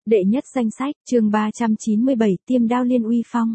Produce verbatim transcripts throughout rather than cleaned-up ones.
Đệ nhất danh sách, chương ba trăm chín mươi bảy, tiêm đao liên uy phong.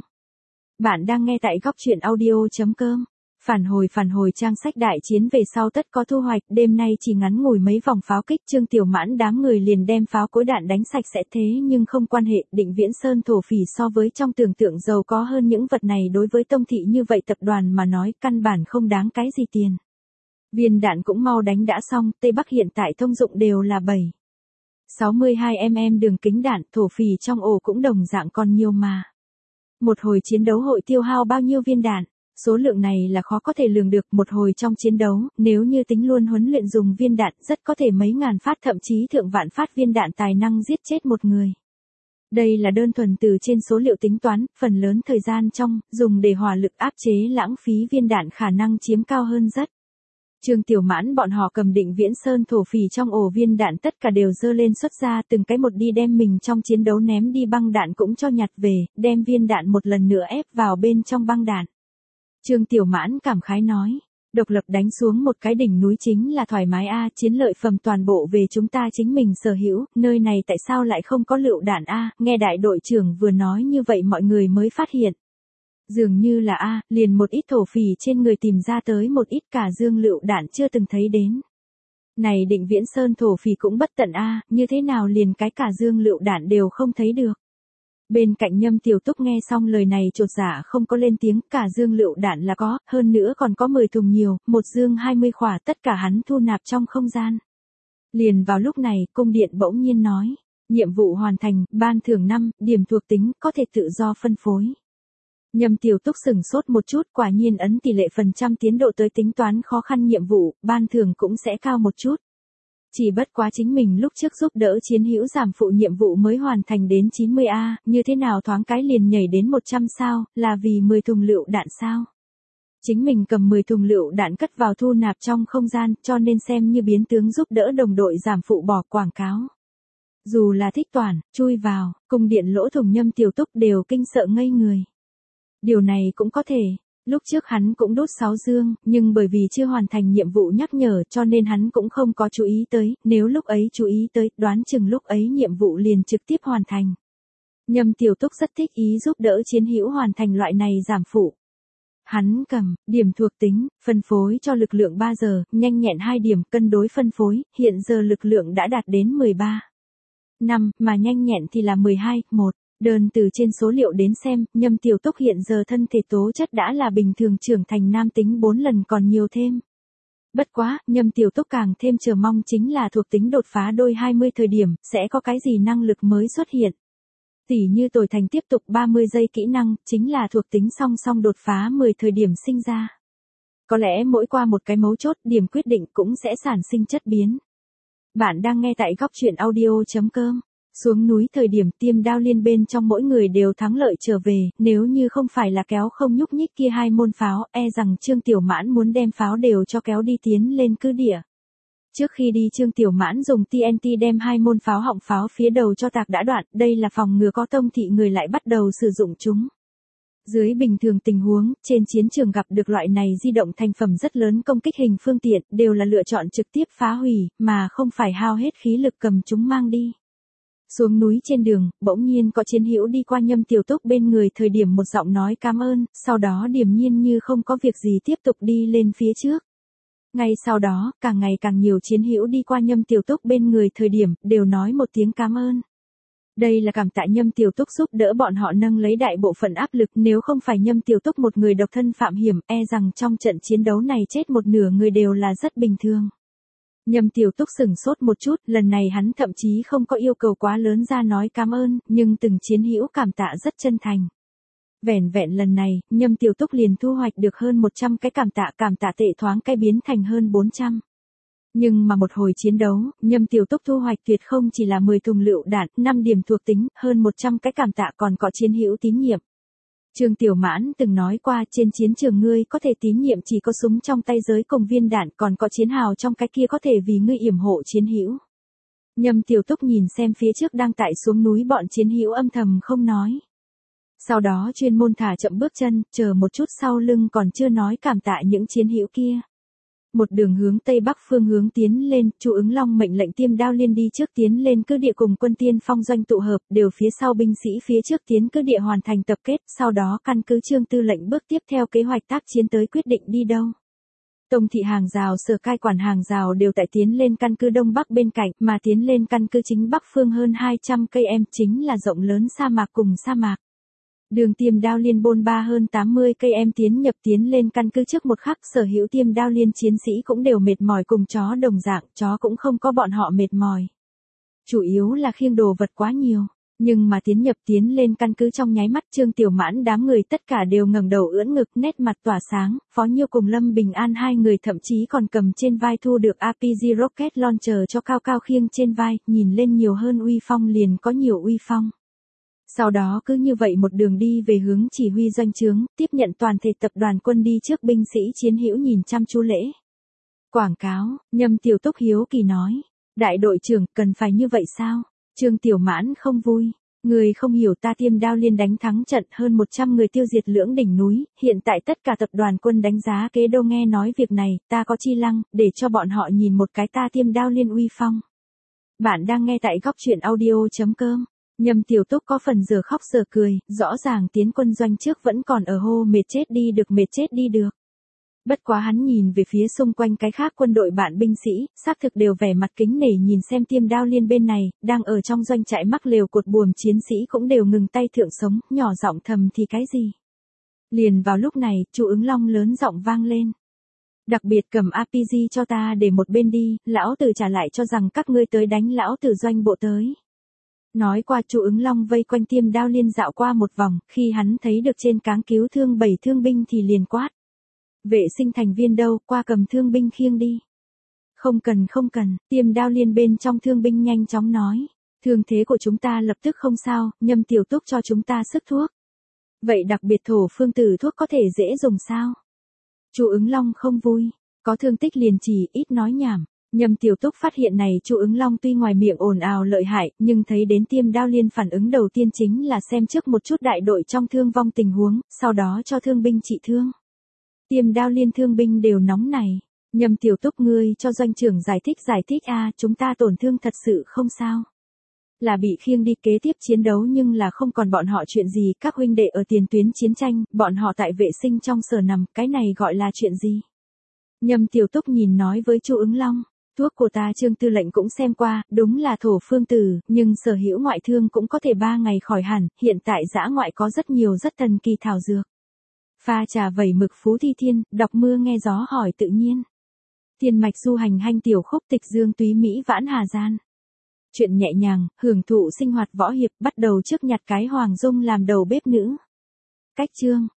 Bạn đang nghe tại góc truyện audio.com. Phản hồi phản hồi trang sách đại chiến về sau tất có thu hoạch, đêm nay chỉ ngắn ngủi mấy vòng pháo kích, Trương Tiểu Mãn đám người liền đem pháo cối đạn đánh sạch sẽ, thế nhưng không quan hệ, Định Viễn Sơn thổ phỉ so với trong tưởng tượng giàu có hơn những vật này, đối với Tông thị như vậy tập đoàn mà nói căn bản không đáng cái gì tiền. Viên đạn cũng mau đánh đã xong, Tây Bắc hiện tại thông dụng đều là bảy sáu mươi hai mi li mét đường kính đạn, thổ phỉ trong ổ cũng đồng dạng còn nhiều mà. Một hồi chiến đấu hội tiêu hao bao nhiêu viên đạn? Số lượng này là khó có thể lường được, một hồi trong chiến đấu, nếu như tính luôn huấn luyện dùng viên đạn, rất có thể mấy ngàn phát thậm chí thượng vạn phát viên đạn tài năng giết chết một người. Đây là đơn thuần từ trên số liệu tính toán, phần lớn thời gian trong, dùng để hỏa lực áp chế lãng phí viên đạn khả năng chiếm cao hơn rất. Trương Tiểu Mãn bọn họ cầm Định Viễn Sơn thổ phỉ trong ổ viên đạn tất cả đều dơ lên xuất ra, từng cái một đi đem mình trong chiến đấu ném đi băng đạn cũng cho nhặt về, đem viên đạn một lần nữa ép vào bên trong băng đạn. Trương Tiểu Mãn cảm khái nói, độc lập đánh xuống một cái đỉnh núi chính là thoải mái a, chiến lợi phẩm toàn bộ về chúng ta chính mình sở hữu, nơi này tại sao lại không có lựu đạn a? Nghe đại đội trưởng vừa nói như vậy mọi người mới phát hiện. Dường như là a, liền một ít thổ phỉ trên người tìm ra tới một ít cả dương lựu đạn chưa từng thấy đến. Này Định Viễn Sơn thổ phỉ cũng bất tận a, như thế nào liền cái cả dương lựu đạn đều không thấy được. Bên cạnh Nhâm Tiểu Túc nghe xong lời này chột dạ không có lên tiếng, cả dương lựu đạn là có, hơn nữa còn có mười thùng nhiều, một dương hai mươi khỏa, tất cả hắn thu nạp trong không gian. Liền vào lúc này, cung điện bỗng nhiên nói, nhiệm vụ hoàn thành, ban thưởng năm, điểm thuộc tính, có thể tự do phân phối. Nhâm Tiểu Túc sửng sốt một chút, quả nhiên ấn tỷ lệ phần trăm tiến độ tới tính toán khó khăn nhiệm vụ, ban thưởng cũng sẽ cao một chút. Chỉ bất quá chính mình lúc trước giúp đỡ chiến hữu giảm phụ nhiệm vụ mới hoàn thành đến chín mươi a, như thế nào thoáng cái liền nhảy đến một trăm sao, là vì mười thùng lựu đạn sao? Chính mình cầm mười thùng lựu đạn cất vào thu nạp trong không gian, cho nên xem như biến tướng giúp đỡ đồng đội giảm phụ bỏ quảng cáo. Dù là thích toàn, chui vào, cung điện lỗ thủng Nhâm Tiểu Túc đều kinh sợ ngây người. Điều này cũng có thể. Lúc trước hắn cũng đốt sáu dương, nhưng bởi vì chưa hoàn thành nhiệm vụ nhắc nhở cho nên hắn cũng không có chú ý tới, nếu lúc ấy chú ý tới, đoán chừng lúc ấy nhiệm vụ liền trực tiếp hoàn thành. Nhâm Tiểu Túc rất thích ý giúp đỡ chiến hữu hoàn thành loại này giảm phụ. Hắn cầm, điểm thuộc tính, phân phối cho lực lượng ba giờ, nhanh nhẹn hai điểm, cân đối phân phối, hiện giờ lực lượng đã đạt đến mười ba. năm, mà nhanh nhẹn thì là mười hai, một. Đơn từ trên số liệu đến xem, Nhâm Tiểu Túc hiện giờ thân thể tố chất đã là bình thường trưởng thành nam tính bốn lần còn nhiều thêm. Bất quá, Nhâm Tiểu Túc càng thêm chờ mong chính là thuộc tính đột phá đôi hai mươi thời điểm, sẽ có cái gì năng lực mới xuất hiện. Tỉ như Tồi Thành tiếp tục ba mươi giây kỹ năng, chính là thuộc tính song song đột phá mười thời điểm sinh ra. Có lẽ mỗi qua một cái mấu chốt, điểm quyết định cũng sẽ sản sinh chất biến. Bạn đang nghe tại góc truyện audio.com. Xuống núi thời điểm tiêm đao liên bên trong mỗi người đều thắng lợi trở về, nếu như không phải là kéo không nhúc nhích kia hai môn pháo, e rằng Trương Tiểu Mãn muốn đem pháo đều cho kéo đi tiến lên cứ địa. Trước khi đi Trương Tiểu Mãn dùng tê en tê đem hai môn pháo họng pháo phía đầu cho tạc đã đoạn, đây là phòng ngừa có Tông thị người lại bắt đầu sử dụng chúng. Dưới bình thường tình huống, trên chiến trường gặp được loại này di động thành phẩm rất lớn công kích hình phương tiện, đều là lựa chọn trực tiếp phá hủy, mà không phải hao hết khí lực cầm chúng mang đi. Xuống núi trên đường, bỗng nhiên có chiến hữu đi qua Nhâm Tiểu Túc bên người thời điểm một giọng nói cảm ơn, sau đó điềm nhiên như không có việc gì tiếp tục đi lên phía trước. Ngay sau đó, càng ngày càng nhiều chiến hữu đi qua Nhâm Tiểu Túc bên người thời điểm, đều nói một tiếng cảm ơn. Đây là cảm tạ Nhâm Tiểu Túc giúp đỡ bọn họ nâng lấy đại bộ phận áp lực, nếu không phải Nhâm Tiểu Túc một người độc thân phạm hiểm, e rằng trong trận chiến đấu này chết một nửa người đều là rất bình thường. Nhâm Tiểu Túc sửng sốt một chút, lần này hắn thậm chí không có yêu cầu quá lớn ra nói cảm ơn, nhưng từng chiến hữu cảm tạ rất chân thành. Vẻn vẹn lần này, Nhâm Tiểu Túc liền thu hoạch được hơn một trăm cái cảm tạ, cảm tạ tệ thoáng cái biến thành hơn bốn trăm. Nhưng mà một hồi chiến đấu, Nhâm Tiểu Túc thu hoạch tuyệt không chỉ là mười thùng lựu đạn, năm điểm thuộc tính, hơn một trăm cái cảm tạ còn có chiến hữu tín nhiệm. Trương Tiểu Mãn từng nói qua trên chiến trường ngươi có thể tín nhiệm chỉ có súng trong tay giới cùng viên đạn, còn có chiến hào trong cái kia có thể vì ngươi yểm hộ chiến hữu. Nhâm Tiểu Túc nhìn xem phía trước đang tại xuống núi bọn chiến hữu âm thầm không nói. Sau đó chuyên môn thả chậm bước chân, chờ một chút sau lưng còn chưa nói cảm tạ những chiến hữu kia. một đường hướng tây bắc phương hướng tiến lên, Chu Ứng Long mệnh lệnh Tiêm Đao Liên đi trước tiến lên cứ địa cùng quân tiên phong doanh tụ hợp, đều phía sau binh sĩ phía trước tiến cứ địa hoàn thành tập kết, sau đó căn cứ Trương Tư lệnh bước tiếp theo kế hoạch tác chiến tới quyết định đi đâu. Tông thị hàng rào sở cai quản hàng rào đều tại tiến lên căn cứ đông bắc bên cạnh, mà tiến lên căn cứ chính bắc phương hơn hai trăm cây em chính là rộng lớn sa mạc cùng sa mạc. Đường Tiêm Đao Liên bôn ba hơn tám mươi cây em tiến nhập tiến lên căn cứ trước một khắc, sở hữu Tiêm Đao Liên chiến sĩ cũng đều mệt mỏi cùng chó đồng dạng, chó cũng không có bọn họ mệt mỏi. Chủ yếu là khiêng đồ vật quá nhiều, nhưng mà tiến nhập tiến lên căn cứ trong nháy mắt Trương Tiểu Mãn đám người tất cả đều ngẩng đầu ưỡn ngực, nét mặt tỏa sáng, Phó Nhiêu cùng Lâm Bình An hai người thậm chí còn cầm trên vai thu được a pê giê rocket launcher cho cao cao khiêng trên vai, nhìn lên nhiều hơn uy phong liền có nhiều uy phong. Sau đó cứ như vậy một đường đi về hướng chỉ huy doanh trướng, tiếp nhận toàn thể tập đoàn quân đi trước binh sĩ chiến hữu nhìn chăm chú lễ. Quảng cáo, Nhâm Tiểu Túc hiếu kỳ nói, đại đội trưởng cần phải như vậy sao? Trương Tiểu Mãn không vui, người không hiểu ta Tiêm Đao Liên đánh thắng trận hơn một trăm người tiêu diệt lưỡng đỉnh núi, hiện tại tất cả tập đoàn quân đánh giá kế đô nghe nói việc này, ta có chi lăng, để cho bọn họ nhìn một cái ta Tiêm Đao Liên uy phong. Bạn đang nghe tại góc truyện audio chấm com. Nhâm Tiểu Túc có phần giờ khóc giờ cười, rõ ràng tiến quân doanh trước vẫn còn ở hô mệt chết đi được mệt chết đi được. Bất quá hắn nhìn về phía xung quanh cái khác quân đội bạn binh sĩ, xác thực đều vẻ mặt kính nể nhìn xem Tiêm Đao Liên bên này, đang ở trong doanh trại mắc lều cột buồm chiến sĩ cũng đều ngừng tay thượng sống, nhỏ giọng thầm thì cái gì. Liền vào lúc này, Chu Ứng Long lớn giọng vang lên. Đặc biệt cầm a pê giê cho ta để một bên đi, lão tử trả lại cho rằng các ngươi tới đánh lão tử doanh bộ tới. Nói qua Chu Ứng Long vây quanh Tiêm Đao Liên dạo qua một vòng, khi hắn thấy được trên cáng cứu thương bảy thương binh thì liền quát. Vệ sinh thành viên đâu, qua cầm thương binh khiêng đi. Không cần không cần, Tiêm Đao Liên bên trong thương binh nhanh chóng nói. Thương thế của chúng ta lập tức không sao, Nhâm Tiểu Túc cho chúng ta sức thuốc. Vậy đặc biệt thổ phương tử thuốc có thể dễ dùng sao? Chu Ứng Long không vui, có thương tích liền chỉ ít nói nhảm. Nhâm Tiểu Túc phát hiện này Chu Ứng Long tuy ngoài miệng ồn ào lợi hại, nhưng thấy đến Tiêm Đao Liên phản ứng đầu tiên chính là xem trước một chút đại đội trong thương vong tình huống, sau đó cho thương binh trị thương. Tiêm Đao Liên thương binh đều nóng này. Nhâm Tiểu Túc ngươi cho doanh trưởng giải thích giải thích a, chúng ta tổn thương thật sự không sao. Là bị khiêng đi kế tiếp chiến đấu nhưng là không còn bọn họ chuyện gì, các huynh đệ ở tiền tuyến chiến tranh, bọn họ tại vệ sinh trong sở nằm, cái này gọi là chuyện gì? Nhâm Tiểu Túc nhìn nói với Chu Ứng Long. Thuốc của ta Trương Tư lệnh cũng xem qua, đúng là thổ phương tử, nhưng sở hữu ngoại thương cũng có thể ba ngày khỏi hẳn, hiện tại dã ngoại có rất nhiều rất thần kỳ thảo dược. Pha trà vẩy mực phú thi thiên, đọc mưa nghe gió hỏi tự nhiên. Thiên mạch du hành hanh tiểu khúc tịch dương túy Mỹ vãn hà gian. Chuyện nhẹ nhàng, hưởng thụ sinh hoạt võ hiệp bắt đầu trước nhặt cái Hoàng Dung làm đầu bếp nữ. Cách chương.